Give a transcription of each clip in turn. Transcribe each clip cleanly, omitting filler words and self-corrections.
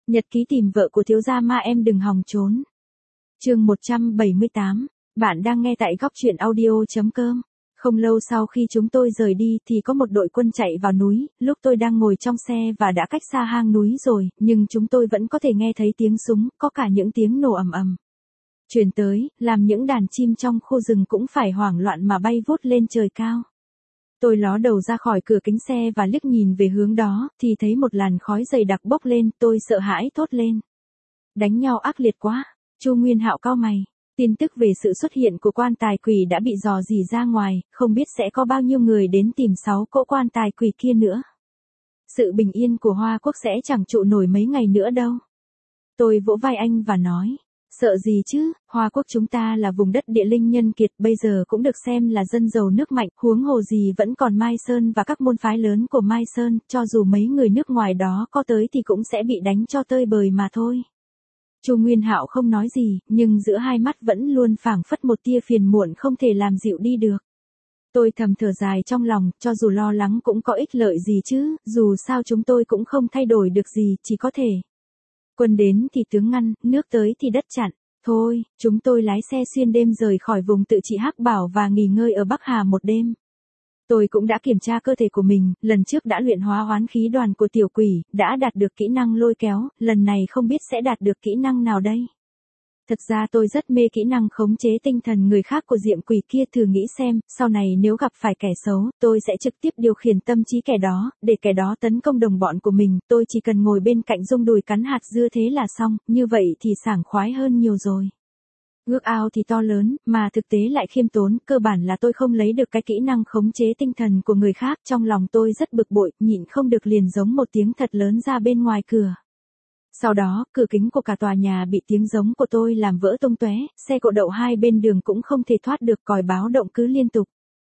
Nhật ký tìm vợ của thiếu gia Ma em đừng hòng trốn. Chương 178, bạn đang nghe tại góc truyện audio.com. Không lâu sau khi chúng tôi rời đi thì có một đội quân chạy vào núi, lúc tôi đang ngồi trong xe và đã cách xa hang núi rồi, nhưng chúng tôi vẫn có thể nghe thấy tiếng súng, có cả những tiếng nổ ầm ầm truyền tới, làm những đàn chim trong khu rừng cũng phải hoảng loạn mà bay vút lên trời cao. Tôi ló đầu ra khỏi cửa kính xe và liếc nhìn về hướng đó, thì thấy một làn khói dày đặc bốc lên, tôi sợ hãi thốt lên. Đánh nhau ác liệt quá. Chu Nguyên Hạo cau mày. Tin tức về sự xuất hiện của quan tài quỷ đã bị dò dỉ ra ngoài, không biết sẽ có bao nhiêu người đến tìm 6 cỗ quan tài quỷ kia nữa. Sự bình yên của Hoa Quốc sẽ chẳng trụ nổi mấy ngày nữa đâu. Tôi vỗ vai anh và nói. Sợ gì chứ, Hoa Quốc chúng ta là vùng đất địa linh nhân kiệt, bây giờ cũng được xem là dân giàu nước mạnh, huống hồ gì vẫn còn Mai Sơn và các môn phái lớn của Mai Sơn, cho dù mấy người nước ngoài đó có tới thì cũng sẽ bị đánh cho tơi bời mà thôi. Chu Nguyên Hạo không nói gì, nhưng giữa hai mắt vẫn luôn phảng phất một tia phiền muộn không thể làm dịu đi được. Tôi thầm thở dài trong lòng, cho dù lo lắng cũng có ích lợi gì chứ, dù sao chúng tôi cũng không thay đổi được gì, chỉ có thể. Quân đến thì tướng ngăn, nước tới thì đất chặn. Thôi, chúng tôi lái xe xuyên đêm rời khỏi vùng tự trị Hắc Bảo và nghỉ ngơi ở Bắc Hà một đêm. Tôi cũng đã kiểm tra cơ thể của mình, lần trước đã luyện hóa hoán khí đoàn của tiểu quỷ, đã đạt được kỹ năng lôi kéo, lần này không biết sẽ đạt được kỹ năng nào đây. Thật ra tôi rất mê kỹ năng khống chế tinh thần người khác của diệm quỷ kia, thử nghĩ xem, sau này nếu gặp phải kẻ xấu, tôi sẽ trực tiếp điều khiển tâm trí kẻ đó, để kẻ đó tấn công đồng bọn của mình, tôi chỉ cần ngồi bên cạnh rung đùi cắn hạt dưa thế là xong, như vậy thì sảng khoái hơn nhiều rồi. Ước ao thì to lớn, mà thực tế lại khiêm tốn, cơ bản là tôi không lấy được cái kỹ năng khống chế tinh thần của người khác, trong lòng tôi rất bực bội, nhịn không được liền giống một tiếng thật lớn ra bên ngoài cửa. Sau đó, cửa kính của cả tòa nhà bị tiếng giống của tôi làm vỡ tung tóe, xe cộ đậu hai bên đường cũng không thể thoát được, còi báo động cứ liên tục.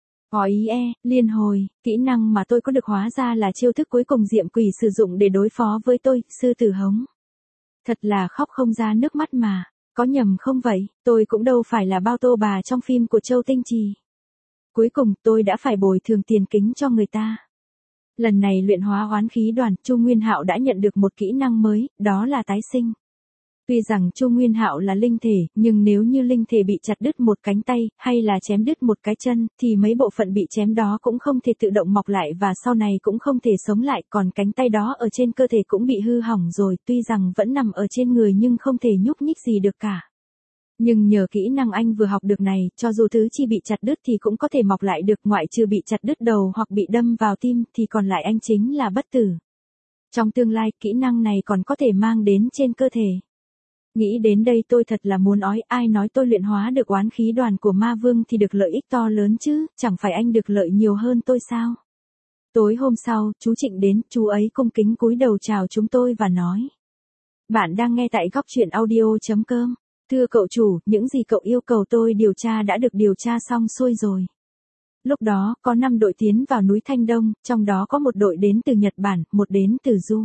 Liên hồi, kỹ năng mà tôi có được hóa ra là chiêu thức cuối cùng diệm quỷ sử dụng để đối phó với tôi, sư tử hống. Thật là khóc không ra nước mắt mà, có nhầm không vậy, tôi cũng đâu phải là bao tô bà trong phim của Châu Tinh Trì. Cuối cùng tôi đã phải bồi thường tiền kính cho người ta. Lần này luyện hóa hoán khí đoàn, Chu Nguyên Hạo đã nhận được một kỹ năng mới, đó là tái sinh. Tuy rằng Chu Nguyên Hạo là linh thể, nhưng nếu như linh thể bị chặt đứt một cánh tay, hay là chém đứt một cái chân, thì mấy bộ phận bị chém đó cũng không thể tự động mọc lại và sau này cũng không thể sống lại, còn cánh tay đó ở trên cơ thể cũng bị hư hỏng rồi, tuy rằng vẫn nằm ở trên người nhưng không thể nhúc nhích gì được cả. Nhưng nhờ kỹ năng anh vừa học được này, cho dù thứ chi bị chặt đứt thì cũng có thể mọc lại được, ngoại trừ bị chặt đứt đầu hoặc bị đâm vào tim, thì còn lại anh chính là bất tử. Trong tương lai, kỹ năng này còn có thể mang đến trên cơ thể. Nghĩ đến đây tôi thật là muốn ói, ai nói tôi luyện hóa được oán khí đoàn của ma vương thì được lợi ích to lớn chứ, chẳng phải anh được lợi nhiều hơn tôi sao? Tối hôm sau, chú Trịnh đến, chú ấy cung kính cúi đầu chào chúng tôi và nói. Bạn đang nghe tại góc truyện audio.com. Thưa cậu chủ, những gì cậu yêu cầu tôi điều tra đã được điều tra xong xuôi rồi. Lúc đó, có 5 đội tiến vào núi Thanh Đông, trong đó có một đội đến từ Nhật Bản, một đến từ Du,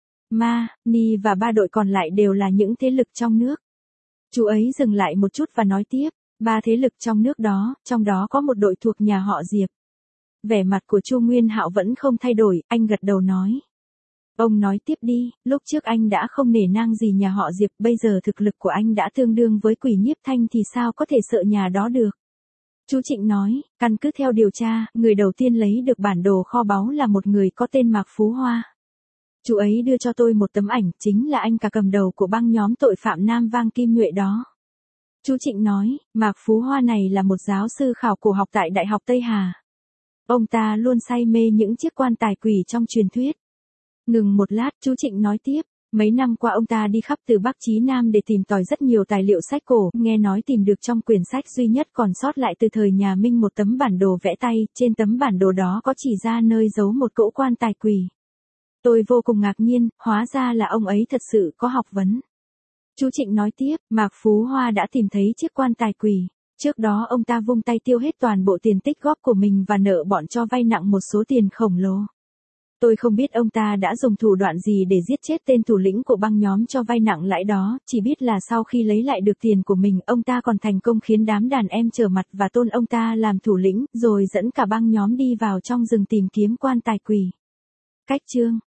Ma, Ni và 3 đội còn lại đều là những thế lực trong nước. Chú ấy dừng lại một chút và nói tiếp, 3 thế lực trong nước đó, trong đó có một đội thuộc nhà họ Diệp. Vẻ mặt của Chu Nguyên Hạo vẫn không thay đổi, anh gật đầu nói. Ông nói tiếp đi, lúc trước anh đã không nể nang gì nhà họ Diệp, bây giờ thực lực của anh đã tương đương với Quỷ Nhiếp Thanh thì sao có thể sợ nhà đó được. Chú Trịnh nói, căn cứ theo điều tra, người đầu tiên lấy được bản đồ kho báu là một người có tên Mạc Phú Hoa. Chú ấy đưa cho tôi một tấm ảnh, chính là anh cả cầm đầu của băng nhóm tội phạm Nam Vang Kim Nhuệ đó. Chú Trịnh nói, Mạc Phú Hoa này là một giáo sư khảo cổ học tại Đại học Tây Hà. Ông ta luôn say mê những chiếc quan tài quỷ trong truyền thuyết. Ngừng một lát, chú Trịnh nói tiếp, mấy năm qua ông ta đi khắp từ Bắc chí Nam để tìm tòi rất nhiều tài liệu sách cổ, nghe nói tìm được trong quyển sách duy nhất còn sót lại từ thời nhà Minh một tấm bản đồ vẽ tay, trên tấm bản đồ đó có chỉ ra nơi giấu một cỗ quan tài quỷ. Tôi vô cùng ngạc nhiên, hóa ra là ông ấy thật sự có học vấn. Chú Trịnh nói tiếp, Mạc Phú Hoa đã tìm thấy chiếc quan tài quỷ. Trước đó ông ta vung tay tiêu hết toàn bộ tiền tích góp của mình và nợ bọn cho vay nặng một số tiền khổng lồ. Tôi không biết ông ta đã dùng thủ đoạn gì để giết chết tên thủ lĩnh của băng nhóm cho vay nặng lãi đó, chỉ biết là sau khi lấy lại được tiền của mình, ông ta còn thành công khiến đám đàn em trở mặt và tôn ông ta làm thủ lĩnh, rồi dẫn cả băng nhóm đi vào trong rừng tìm kiếm quan tài quỷ. Cách chương